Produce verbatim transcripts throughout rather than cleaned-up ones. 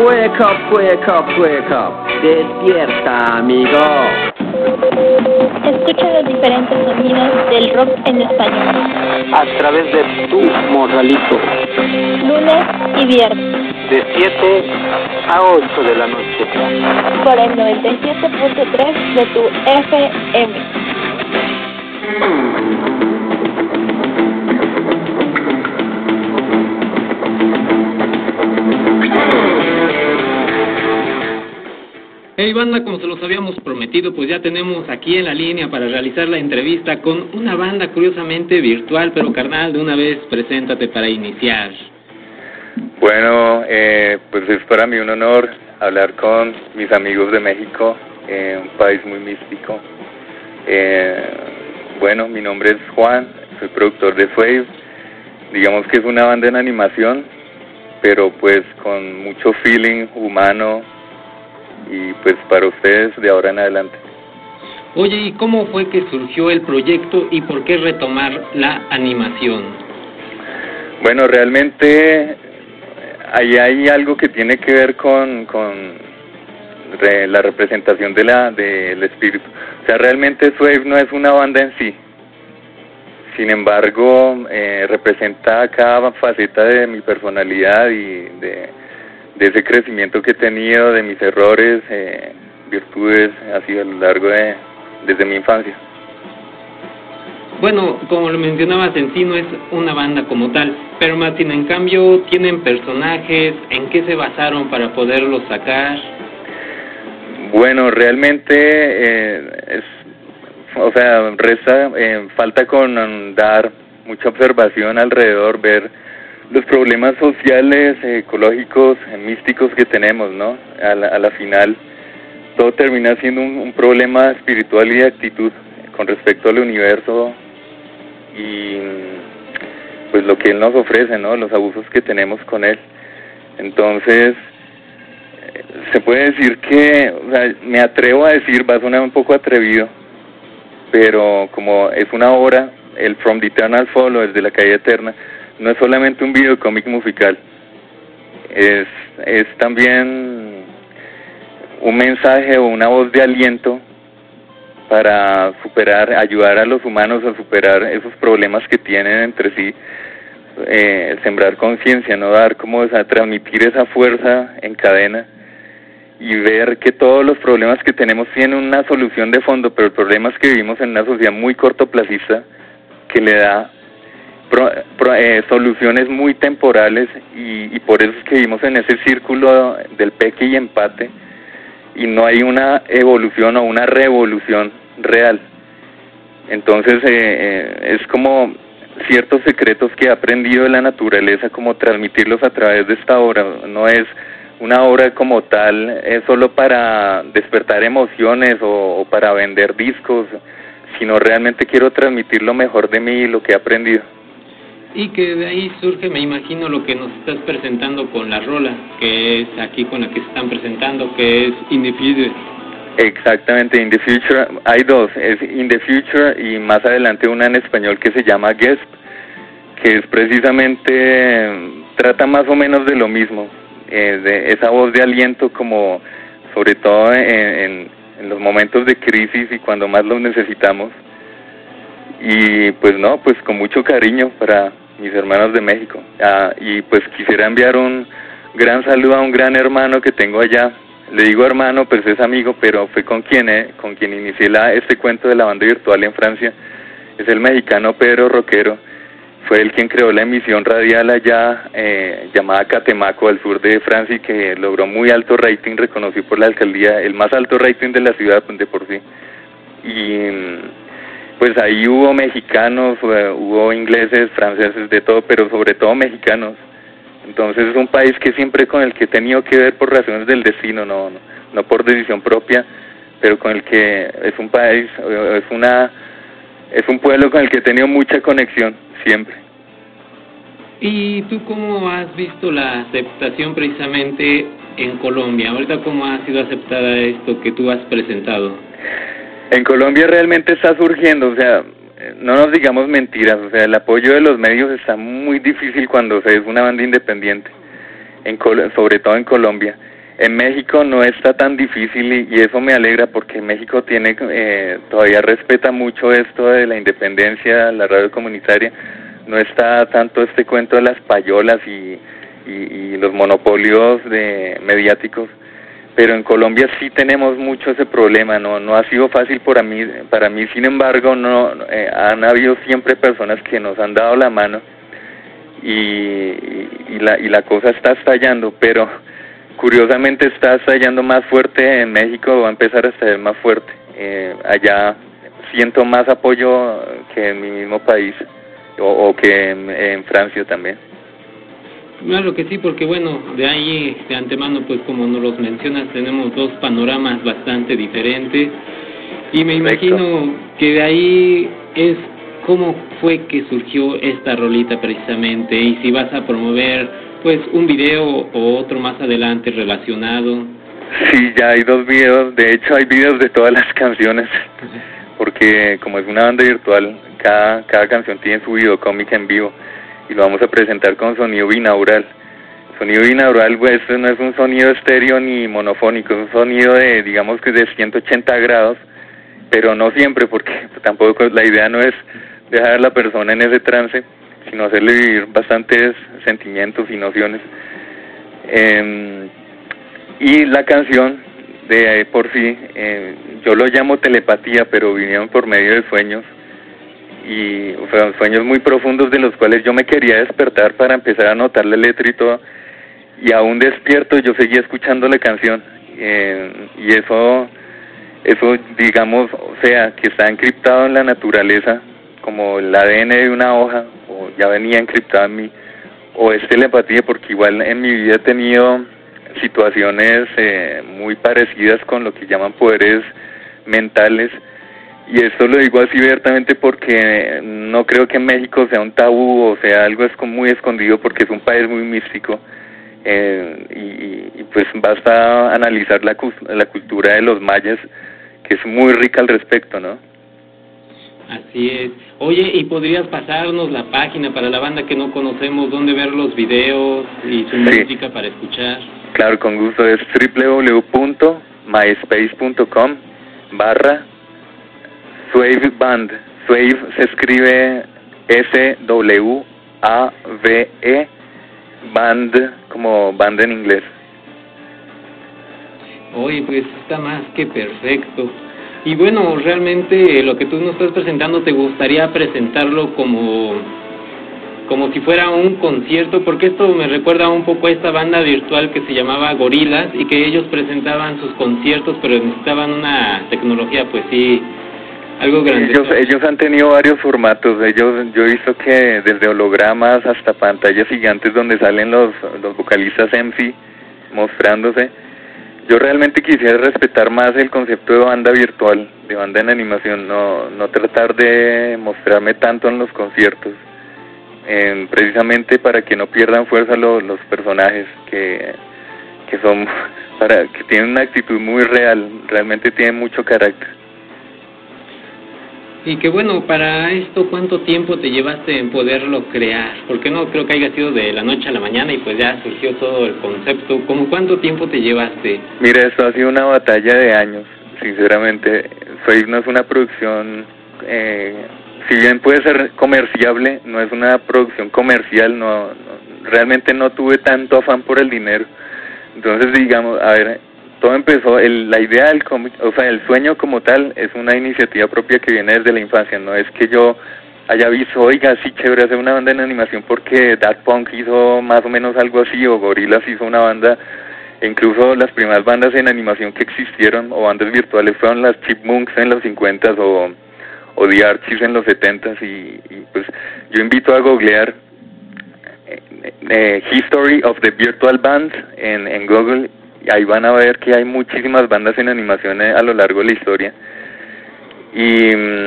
Wake up, wake up, wake up. Despierta, amigo. Escucha los diferentes sonidos del rock en español. A través de tu morralito. Lunes y viernes. De siete a ocho de la noche. Por el noventa y siete punto tres de tu F M. Hey banda, como se los habíamos prometido, pues ya tenemos aquí en la línea para realizar la entrevista con una banda curiosamente virtual, pero carnal, de una vez preséntate para iniciar. Bueno, eh, pues es para mí un honor hablar con mis amigos de México, eh, un país muy místico. Eh, bueno, mi nombre es Juan, soy productor de Swave. Digamos que es una banda en animación, pero pues con mucho feeling humano y pues para ustedes de ahora en adelante. Oye, ¿y cómo fue que surgió el proyecto y por qué retomar la animación? Bueno, realmente ahí hay algo que tiene que ver con, con re, la representación de la del espíritu. O sea, realmente Swave no es una banda en sí. Sin embargo, eh, representa cada faceta de mi personalidad y de, de ese crecimiento que he tenido, de mis errores, eh, virtudes, así a lo largo de, desde mi infancia. Bueno, como lo mencionabas, en sí no es una banda como tal, pero Martín, en cambio, ¿tienen personajes? ¿En qué se basaron para poderlos sacar? Bueno, realmente eh, es, o sea, resta, eh, falta con dar mucha observación alrededor, ver los problemas sociales, eh, ecológicos, eh, místicos que tenemos, ¿no? A la, a la final, todo termina siendo un, un problema espiritual y de actitud con respecto al universo y pues lo que él nos ofrece, ¿no? Los abusos que tenemos con él. Entonces, se puede decir que, o sea, me atrevo a decir, va a sonar un poco atrevido, pero como es una obra, el From the Eternal Fall, o el de la Caída Eterna, no es solamente un videocómic musical, es, es también un mensaje o una voz de aliento para superar, ayudar a los humanos a superar esos problemas que tienen entre sí, eh, sembrar conciencia, no dar como, o sea, transmitir esa fuerza en cadena y ver que todos los problemas que tenemos tienen una solución de fondo, pero el problema es que vivimos en una sociedad muy cortoplacista que le da pro, pro, eh, soluciones muy temporales y, y por eso es que vivimos en ese círculo del peque y empate y no hay una evolución o una revolución real. Entonces eh, eh, es como ciertos secretos que he aprendido de la naturaleza, como transmitirlos a través de esta obra. No es una obra como tal, es solo para despertar emociones o, o para vender discos, sino realmente quiero transmitir lo mejor de mí y lo que he aprendido. Y que de ahí surge, me imagino, lo que nos estás presentando con la rola, que es aquí con la que se están presentando, que es In the Future. Exactamente, In the Future, hay dos, es In the Future y más adelante una en español que se llama Gasp, que es precisamente, trata más o menos de lo mismo, eh, de esa voz de aliento como, sobre todo en, en, en los momentos de crisis y cuando más lo necesitamos. Y pues no, pues con mucho cariño para mis hermanos de México. Ah, y pues quisiera enviar un gran saludo a un gran hermano que tengo allá. Le digo hermano, pues es amigo, pero fue con quien eh, con quien inicié la, este cuento de la banda virtual en Francia. Es el mexicano Pedro Roquero. Fue él quien creó la emisión radial allá, eh, llamada Catemaco, al sur de Francia, y que logró muy alto rating, reconocido por la alcaldía, el más alto rating de la ciudad de por sí. Y pues ahí hubo mexicanos, hubo ingleses, franceses, de todo, pero sobre todo mexicanos. Entonces es un país que siempre con el que he tenido que ver por razones del destino, no, no, no por decisión propia, pero con el que es un país, es una, es un pueblo con el que he tenido mucha conexión siempre. ¿Y tú cómo has visto la aceptación precisamente en Colombia? Ahorita, ¿cómo ha sido aceptada esto que tú has presentado? En Colombia realmente está surgiendo, o sea, no nos digamos mentiras, o sea, el apoyo de los medios está muy difícil cuando se es una banda independiente, en Col sobre todo en Colombia. en México no está tan difícil y, y eso me alegra porque México tiene eh, todavía respeta mucho esto de la independencia, la radio comunitaria, no está tanto este cuento de las payolas y, y, y los monopolios de mediáticos, pero en Colombia sí tenemos mucho ese problema, no no ha sido fácil para mí, para mí sin embargo no eh, han habido siempre personas que nos han dado la mano y, y, y la y la cosa está estallando, pero curiosamente está estallando más fuerte en México, va a empezar a estallar más fuerte. Eh, allá siento más apoyo que en mi mismo país, o, o que en, en Francia también. Claro que sí, porque bueno, de ahí de antemano, pues como nos los mencionas, tenemos dos panoramas bastante diferentes. Y me Correcto. imagino que de ahí es cómo fue que surgió esta rolita precisamente, y si vas a promover pues un video o otro más adelante relacionado. Sí, ya hay dos videos, de hecho hay videos de todas las canciones, porque como es una banda virtual, cada, cada canción tiene su videocómic en vivo, y lo vamos a presentar con sonido binaural. Sonido binaural, pues no es un sonido estéreo ni monofónico, es un sonido de, digamos que de ciento ochenta grados, pero no siempre, porque tampoco la idea no es dejar a la persona en ese trance, sino hacerle vivir bastantes sentimientos y nociones. Eh, y la canción, de por sí, eh, yo lo llamo telepatía, pero vinieron por medio de sueños, y fueron sueños muy profundos de los cuales yo me quería despertar para empezar a notar la letra y todo, y aún despierto yo seguía escuchando la canción, eh, y eso, eso digamos, o sea, que está encriptado en la naturaleza, como el A D N de una hoja, o ya venía encriptado en mí, o es telepatía, porque igual en mi vida he tenido situaciones eh, muy parecidas con lo que llaman poderes mentales, y esto lo digo así abiertamente porque no creo que en México sea un tabú o sea algo es muy escondido, porque es un país muy místico, eh, y, y pues basta analizar la, la cultura de los mayas, que es muy rica al respecto, ¿no? Así es. Oye, ¿y podrías pasarnos la página para la banda que no conocemos, donde ver los videos y su Sí. música para escuchar? Claro, con gusto, es doble u doble u doble u punto myspace punto com barra Swave Band. Swave se escribe S W A V E, Band como banda en inglés. Oye, pues está más que perfecto. Y bueno, realmente lo que tú nos estás presentando, ¿te gustaría presentarlo como como si fuera un concierto? Porque esto me recuerda un poco a esta banda virtual que se llamaba Gorilas, y que ellos presentaban sus conciertos, pero necesitaban una tecnología, pues sí, algo grande. Ellos, ellos han tenido varios formatos. Ellos, yo he visto que desde hologramas hasta pantallas gigantes donde salen los, los vocalistas M C mostrándose. Yo realmente quisiera respetar más el concepto de banda virtual, de banda en animación, no no tratar de mostrarme tanto en los conciertos, eh, precisamente para que no pierdan fuerza los, los personajes que que son para que tienen una actitud muy real, realmente tienen mucho carácter. Y que bueno, para esto, ¿cuánto tiempo te llevaste en poderlo crear? Porque no creo que haya sido de la noche a la mañana y pues ya surgió todo el concepto. ¿Cómo cuánto tiempo te llevaste? Mira, esto ha sido una batalla de años, sinceramente. Swave no es una producción, eh, si bien puede ser comerciable, no es una producción comercial, no, no realmente no tuve tanto afán por el dinero. Entonces, digamos, a ver, todo empezó, el, la idea del cómic, o sea, el sueño como tal, es una iniciativa propia que viene desde la infancia, no es que yo haya visto, oiga, sí, chévere hacer una banda en animación porque Daft Punk hizo más o menos algo así, o Gorillaz hizo una banda, e incluso las primeras bandas en animación que existieron, o bandas virtuales, fueron las Chipmunks en los cincuentas, o, o The Archies en los setentas, y, y pues yo invito a googlear eh, eh, History of the Virtual Bands en, en Google, y ahí van a ver que hay muchísimas bandas en animación a lo largo de la historia. Y,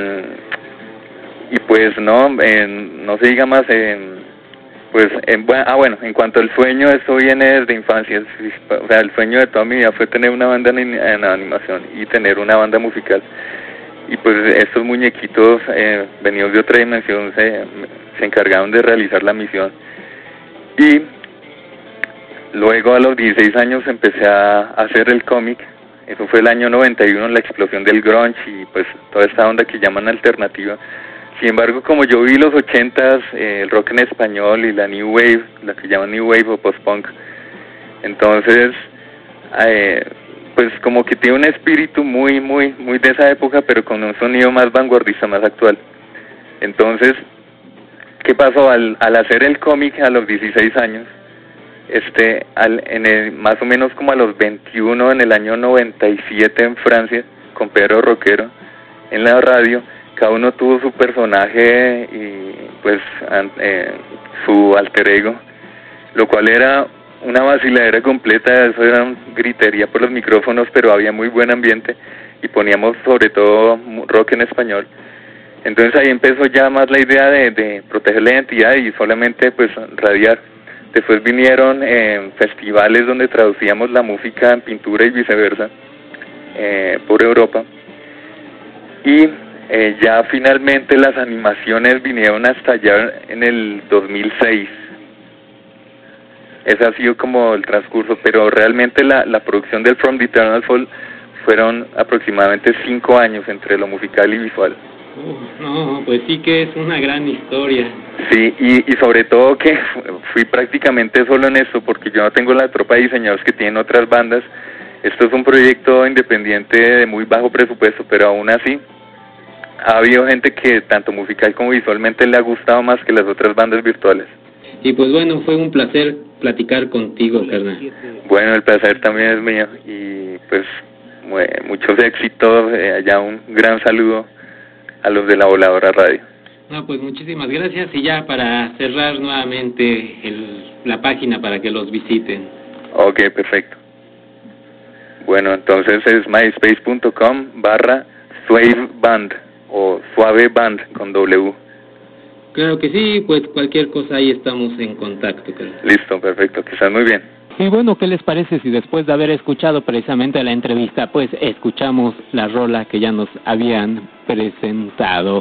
y pues no, eh, no se diga más, eh, pues, eh, bueno, ah bueno, en cuanto al sueño, eso viene desde infancia, o sea, el sueño de toda mi vida fue tener una banda en, en animación y tener una banda musical. Y pues estos muñequitos eh, venidos de otra dimensión se, se encargaron de realizar la misión. Y Luego a los dieciséis años empecé a hacer el cómic. Eso fue el año noventa y uno, la explosión del grunge y pues toda esta onda que llaman alternativa. Sin embargo, como yo vi los ochentas, eh, el rock en español y la new wave, la que llaman new wave o post-punk, entonces, eh, pues como que tiene un espíritu muy, muy, muy de esa época, pero con un sonido más vanguardista, más actual. Entonces, ¿qué pasó? Al, al hacer el cómic a los dieciséis años, este, al, en el, más o menos como a los veintiuno, en el año noventa y siete en Francia, con Pedro Roquero, en la radio, cada uno tuvo su personaje y pues eh, su alter ego, lo cual era una vaciladera completa. Eso era una gritería por los micrófonos, pero había muy buen ambiente y poníamos sobre todo rock en español. Entonces ahí empezó ya más la idea de, de proteger la identidad y solamente pues radiar. Después vinieron eh, festivales donde traducíamos la música en pintura y viceversa eh, por Europa. Y eh, ya finalmente las animaciones vinieron a estallar en el dos mil seis. Ese ha sido como el transcurso, pero realmente la, la producción del From the Eternal Fall fueron aproximadamente cinco años entre lo musical y visual. Uh, no, pues sí que es una gran historia. Sí, y, y sobre todo que fui prácticamente solo en esto, porque yo no tengo la tropa de diseñadores que tienen otras bandas. Esto es un proyecto independiente de muy bajo presupuesto, pero aún así ha habido gente que tanto musical como visualmente le ha gustado más que las otras bandas virtuales. Y pues bueno, fue un placer platicar contigo, carnal. Bueno, el placer también es mío y pues muchos éxitos, eh, allá un gran saludo a los de la Voladora Radio. No, pues muchísimas gracias y ya para cerrar nuevamente el, la página para que los visiten. Ok, perfecto. Bueno, entonces es myspace.com barra suaveband o suaveband con W. Claro que sí, pues cualquier cosa ahí estamos en contacto. Carlos. Listo, perfecto, que estén muy bien. Y bueno, ¿qué les parece si después de haber escuchado precisamente la entrevista, pues escuchamos la rola que ya nos habían presentado?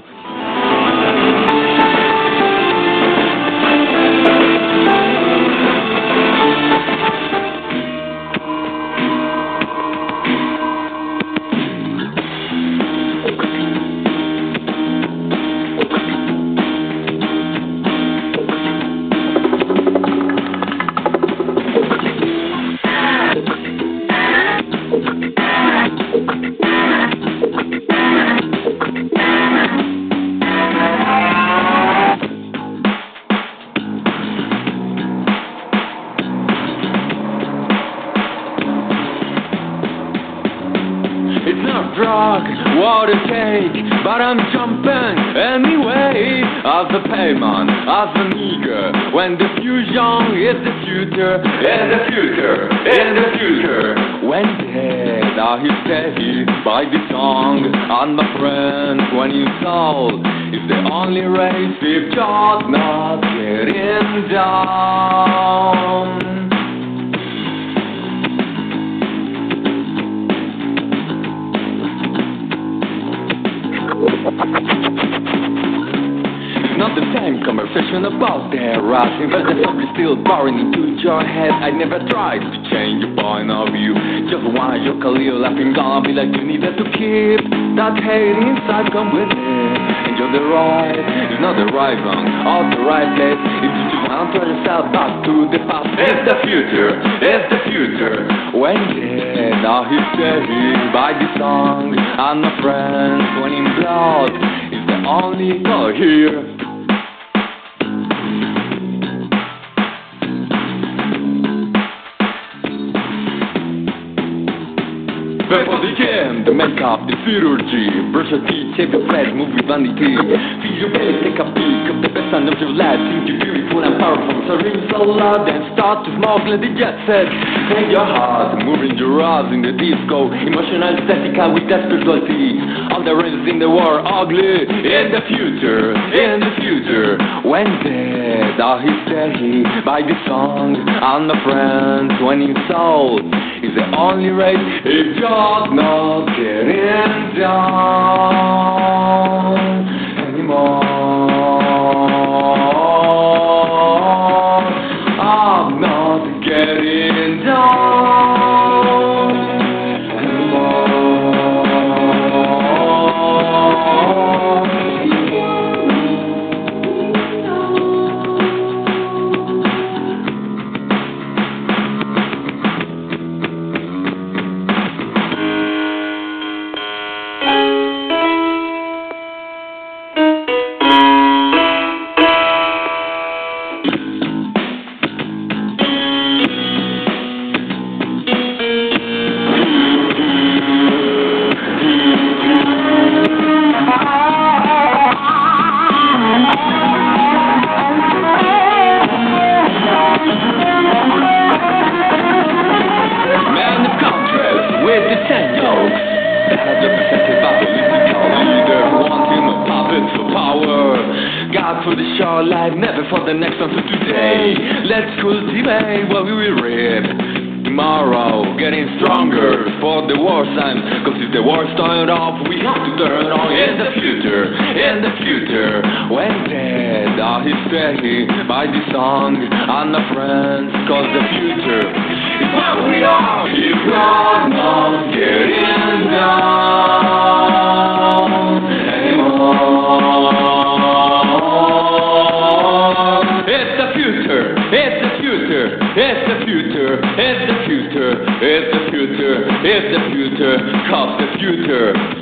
But I'm jumping anyway as a payment, as an eager. When the fusion is the future, in the future, in the future. When dead are you steady by the song, and my friend, when you soul is the only race we've just not getting down. Not the same conversation about their rising, but the song is still pouring into your head. I never tried to change your point of view. Just one joke a little laughing, gonna be like you needed to keep that hate inside, come with it. Enjoy the ride, it's not the right wrong or the right place. If you just want to turn yourself back to the past, it's the future, it's the future. When dead are you steady by the song, and my friends when in blood is the only color here. Before the game, the makeup, the chirurgy, brush your teeth, shave your flesh, move with vanity. Feel your belly, take a peek of the best time of your life. Think you're beautiful and powerful, so ring so loud and start to smoke, let the jet set. Take your heart, moving your ass in the disco. Emotional static with that spirituality. All the races in the war, ugly. In the future, in the future. When dead are his steady by the song, and my friends, when his soul is the only race. If you're not getting down anymore, I'm not getting down anymore. For the show life, never for the next one. So today, let's cultivate what we will reap. Tomorrow, getting stronger for the worst time. Cause if the war's turned off, we have to turn on. In the future, in the future, when dead are history by the song and the friends. Cause the future is where we are. If we're not getting down anymore. It's the future, it's the future, it's the future, it's the future, it's the future, it's the future, cause the future